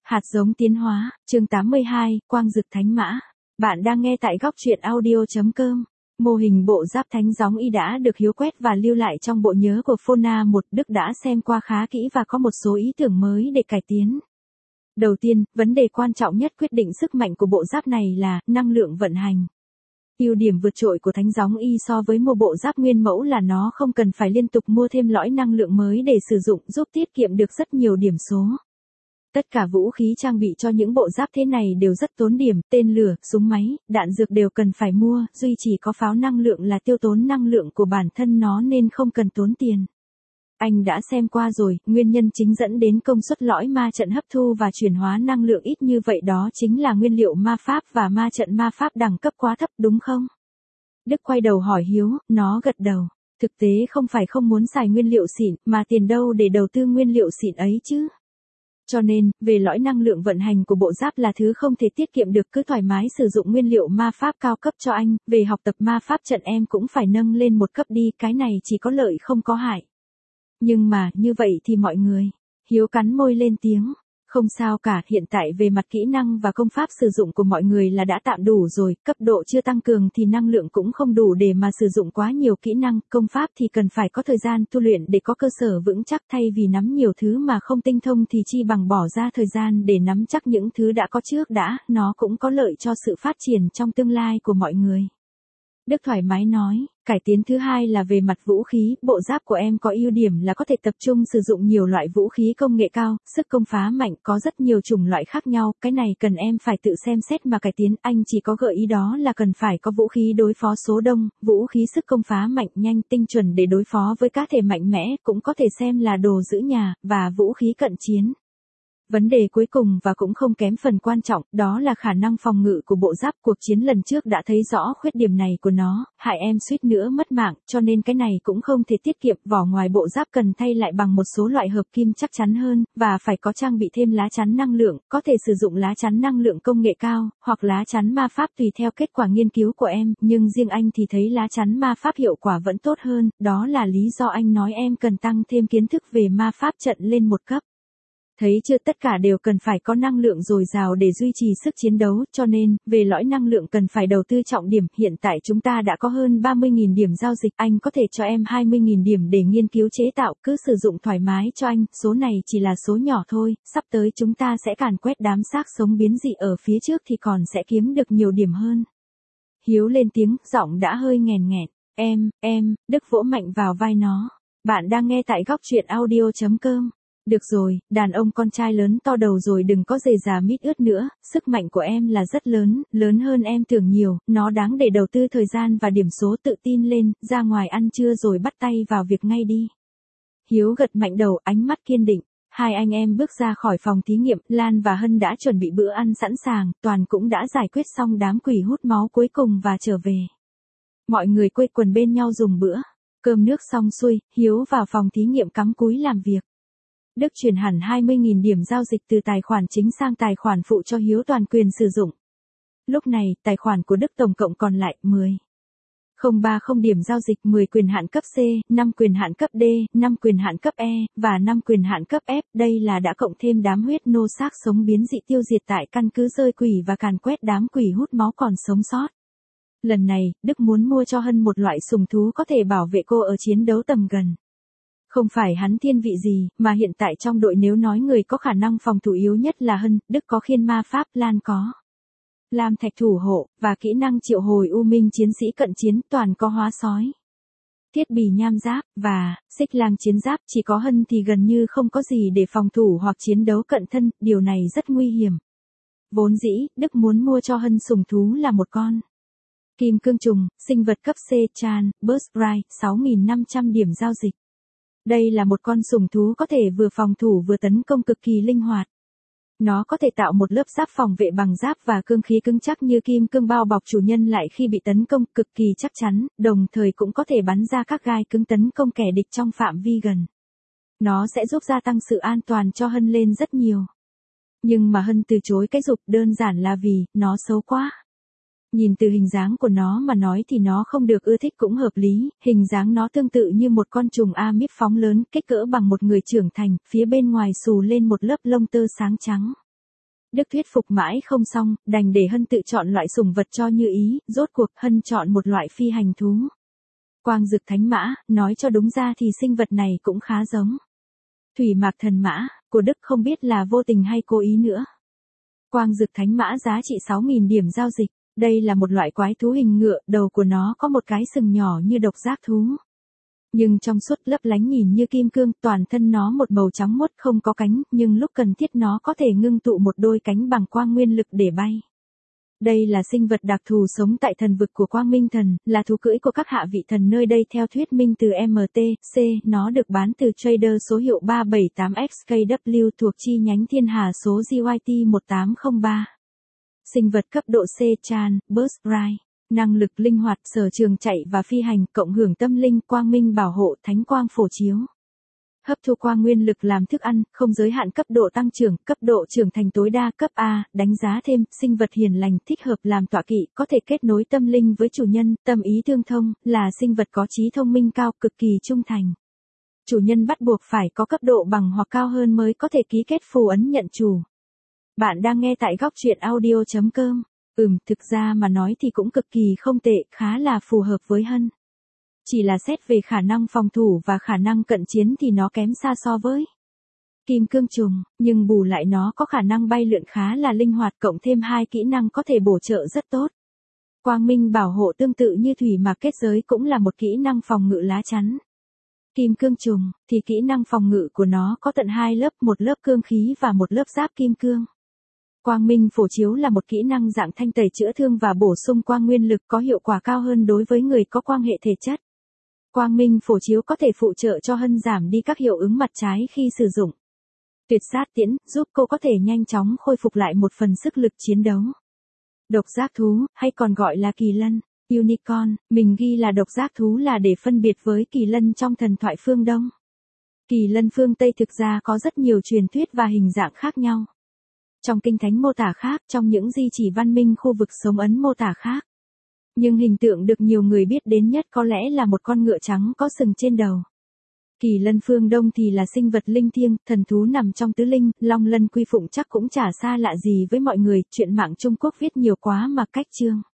Hạt giống tiến hóa, chương 82, Quang Dực Thánh Mã. Bạn đang nghe tại góc truyện audio.com. Mô hình bộ giáp thánh gióng y đã được Hiếu quét và lưu lại trong bộ nhớ của Phona 1. Đức đã xem qua khá kỹ và có một số ý tưởng mới để cải tiến. Đầu tiên, vấn đề quan trọng nhất quyết định sức mạnh của bộ giáp này là năng lượng vận hành. Ưu điểm vượt trội của thánh gióng y so với mua bộ giáp nguyên mẫu là nó không cần phải liên tục mua thêm lõi năng lượng mới để sử dụng, giúp tiết kiệm được rất nhiều điểm số. Tất cả vũ khí trang bị cho những bộ giáp thế này đều rất tốn điểm, tên lửa, súng máy, đạn dược đều cần phải mua, duy chỉ có pháo năng lượng là tiêu tốn năng lượng của bản thân nó nên không cần tốn tiền. Anh đã xem qua rồi, nguyên nhân chính dẫn đến công suất lõi ma trận hấp thu và chuyển hóa năng lượng ít như vậy đó chính là nguyên liệu ma pháp và ma trận ma pháp đẳng cấp quá thấp đúng không? Đức quay đầu hỏi Hiếu, nó gật đầu. Thực tế không phải không muốn xài nguyên liệu xịn, mà tiền đâu để đầu tư nguyên liệu xịn ấy chứ? Cho nên, về lõi năng lượng vận hành của bộ giáp là thứ không thể tiết kiệm được, cứ thoải mái sử dụng nguyên liệu ma pháp cao cấp cho anh, về học tập ma pháp trận em cũng phải nâng lên một cấp đi, cái này chỉ có lợi không có hại. Nhưng mà, như vậy thì mọi người, Hiếu cắn môi lên tiếng. Không sao cả, hiện tại về mặt kỹ năng và công pháp sử dụng của mọi người là đã tạm đủ rồi, cấp độ chưa tăng cường thì năng lượng cũng không đủ để mà sử dụng quá nhiều kỹ năng, công pháp thì cần phải có thời gian tu luyện để có cơ sở vững chắc, thay vì nắm nhiều thứ mà không tinh thông thì chi bằng bỏ ra thời gian để nắm chắc những thứ đã có trước đã, nó cũng có lợi cho sự phát triển trong tương lai của mọi người. Đức thoải mái nói, cải tiến thứ hai là về mặt vũ khí, bộ giáp của em có ưu điểm là có thể tập trung sử dụng nhiều loại vũ khí công nghệ cao, sức công phá mạnh, có rất nhiều chủng loại khác nhau, cái này cần em phải tự xem xét mà cải tiến, anh chỉ có gợi ý đó là cần phải có vũ khí đối phó số đông, vũ khí sức công phá mạnh nhanh tinh chuẩn để đối phó với cá thể mạnh mẽ, cũng có thể xem là đồ giữ nhà, và vũ khí cận chiến. Vấn đề cuối cùng và cũng không kém phần quan trọng, đó là khả năng phòng ngự của bộ giáp. Cuộc chiến lần trước đã thấy rõ khuyết điểm này của nó, hại em suýt nữa mất mạng, cho nên cái này cũng không thể tiết kiệm. Vỏ ngoài bộ giáp cần thay lại bằng một số loại hợp kim chắc chắn hơn, và phải có trang bị thêm lá chắn năng lượng, có thể sử dụng lá chắn năng lượng công nghệ cao, hoặc lá chắn ma pháp tùy theo kết quả nghiên cứu của em, nhưng riêng anh thì thấy lá chắn ma pháp hiệu quả vẫn tốt hơn, đó là lý do anh nói em cần tăng thêm kiến thức về ma pháp trận lên một cấp. Thấy chưa, tất cả đều cần phải có năng lượng dồi dào để duy trì sức chiến đấu, cho nên, về lõi năng lượng cần phải đầu tư trọng điểm. Hiện tại chúng ta đã có hơn 30.000 điểm giao dịch, anh có thể cho em 20.000 điểm để nghiên cứu chế tạo, cứ sử dụng thoải mái cho anh, số này chỉ là số nhỏ thôi, sắp tới chúng ta sẽ càn quét đám xác sống biến dị ở phía trước thì còn sẽ kiếm được nhiều điểm hơn. Hiếu lên tiếng, giọng đã hơi nghèn nghẹt, Đức vỗ mạnh vào vai nó. Bạn đang nghe tại góc truyện audio.com. Được rồi, đàn ông con trai lớn to đầu rồi, đừng có dề già mít ướt nữa, sức mạnh của em là rất lớn, lớn hơn em tưởng nhiều, nó đáng để đầu tư thời gian và điểm số. Tự tin lên, ra ngoài ăn trưa rồi bắt tay vào việc ngay đi. Hiếu gật mạnh đầu, ánh mắt kiên định. Hai anh em bước ra khỏi phòng thí nghiệm, Lan và Hân đã chuẩn bị bữa ăn sẵn sàng, Toàn cũng đã giải quyết xong đám quỷ hút máu cuối cùng và trở về. Mọi người quây quần bên nhau dùng bữa, cơm nước xong xuôi, Hiếu vào phòng thí nghiệm cắm cúi làm việc. Đức chuyển hẳn 20.000 điểm giao dịch từ tài khoản chính sang tài khoản phụ cho Hiếu toàn quyền sử dụng. Lúc này, tài khoản của Đức tổng cộng còn lại 10.030 điểm giao dịch, 10 quyền hạn cấp C, 5 quyền hạn cấp D, 5 quyền hạn cấp E, và 5 quyền hạn cấp F. Đây là đã cộng thêm đám huyết nô xác sống biến dị tiêu diệt tại căn cứ rơi quỷ và càn quét đám quỷ hút máu còn sống sót. Lần này, Đức muốn mua cho Hân một loại sùng thú có thể bảo vệ cô ở chiến đấu tầm gần. Không phải hắn thiên vị gì, mà hiện tại trong đội nếu nói người có khả năng phòng thủ yếu nhất là Hân, Đức có khiên ma pháp, Lan có Lam thạch thủ hộ, và kỹ năng triệu hồi u minh chiến sĩ cận chiến, Toàn có hóa sói, thiết bì nham giáp, và xích lang chiến giáp. Chỉ có Hân thì gần như không có gì để phòng thủ hoặc chiến đấu cận thân, điều này rất nguy hiểm. Vốn dĩ, Đức muốn mua cho Hân sùng thú là một con kim cương trùng, sinh vật cấp C, Chan, Birthright, 6.500 điểm giao dịch. Đây là một con sùng thú có thể vừa phòng thủ vừa tấn công, cực kỳ linh hoạt. Nó có thể tạo một lớp giáp phòng vệ bằng giáp và cương khí cứng chắc như kim cương bao bọc chủ nhân lại khi bị tấn công, cực kỳ chắc chắn, đồng thời cũng có thể bắn ra các gai cứng tấn công kẻ địch trong phạm vi gần. Nó sẽ giúp gia tăng sự an toàn cho Hân lên rất nhiều. Nhưng mà Hân từ chối cái giục, đơn giản là vì nó xấu quá. Nhìn từ hình dáng của nó mà nói thì nó không được ưa thích cũng hợp lý, hình dáng nó tương tự như một con trùng amip phóng lớn, kích cỡ bằng một người trưởng thành, phía bên ngoài xù lên một lớp lông tơ sáng trắng. Đức thuyết phục mãi không xong, đành để Hân tự chọn loại sủng vật cho như ý, rốt cuộc Hân chọn một loại phi hành thú. Quang dực thánh mã, nói cho đúng ra thì sinh vật này cũng khá giống thủy mạc thần mã, của Đức không biết là vô tình hay cố ý nữa. Quang dực thánh mã giá trị 6.000 điểm giao dịch, đây là một loại quái thú hình ngựa, đầu của nó có một cái sừng nhỏ như độc giác thú. Nhưng trong suốt lấp lánh nhìn như kim cương, toàn thân nó một màu trắng muốt không có cánh, nhưng lúc cần thiết nó có thể ngưng tụ một đôi cánh bằng quang nguyên lực để bay. Đây là sinh vật đặc thù sống tại thần vực của Quang Minh Thần, là thú cưỡi của các hạ vị thần nơi đây theo thuyết minh từ MTC, nó được bán từ trader số hiệu 378XKW thuộc chi nhánh Thiên Hà số GYT 1803. Sinh vật cấp độ C Chan, Burst Ride. Năng lực linh hoạt, sở trường chạy và phi hành, cộng hưởng tâm linh, quang minh bảo hộ, thánh quang phổ chiếu. Hấp thu quang nguyên lực làm thức ăn, không giới hạn cấp độ tăng trưởng, cấp độ trưởng thành tối đa cấp A, đánh giá thêm, sinh vật hiền lành, thích hợp làm tọa kỵ, có thể kết nối tâm linh với chủ nhân, tâm ý tương thông, là sinh vật có trí thông minh cao, cực kỳ trung thành. Chủ nhân bắt buộc phải có cấp độ bằng hoặc cao hơn mới có thể ký kết phù ấn nhận chủ. Bạn đang nghe tại góc truyện audio.com. Thực ra mà nói thì cũng cực kỳ không tệ, khá là phù hợp với Hân. Chỉ là xét về khả năng phòng thủ và khả năng cận chiến thì nó kém xa so với kim cương trùng, nhưng bù lại nó có khả năng bay lượn khá là linh hoạt, cộng thêm 2 kỹ năng có thể bổ trợ rất tốt. Quang minh bảo hộ tương tự như thủy mạc kết giới cũng là một kỹ năng phòng ngự lá chắn. Kim cương trùng thì kỹ năng phòng ngự của nó có tận 2 lớp, một lớp cương khí và một lớp giáp kim cương. Quang minh phổ chiếu là một kỹ năng dạng thanh tẩy chữa thương và bổ sung quang nguyên lực, có hiệu quả cao hơn đối với người có quang hệ thể chất. Quang minh phổ chiếu có thể phụ trợ cho Hân giảm đi các hiệu ứng mặt trái khi sử dụng. Tuyệt sát tiễn, giúp cô có thể nhanh chóng khôi phục lại một phần sức lực chiến đấu. Độc giác thú, hay còn gọi là kỳ lân, unicorn, mình ghi là độc giác thú là để phân biệt với kỳ lân trong thần thoại phương Đông. Kỳ lân phương Tây thực ra có rất nhiều truyền thuyết và hình dạng khác nhau. Trong kinh thánh mô tả khác, trong những di chỉ văn minh khu vực sống Ấn mô tả khác. Nhưng hình tượng được nhiều người biết đến nhất có lẽ là một con ngựa trắng có sừng trên đầu. Kỳ lân phương Đông thì là sinh vật linh thiêng, thần thú nằm trong tứ linh, long lân quy phụng chắc cũng chả xa lạ gì với mọi người, chuyện mạng Trung Quốc viết nhiều quá mà cách chương.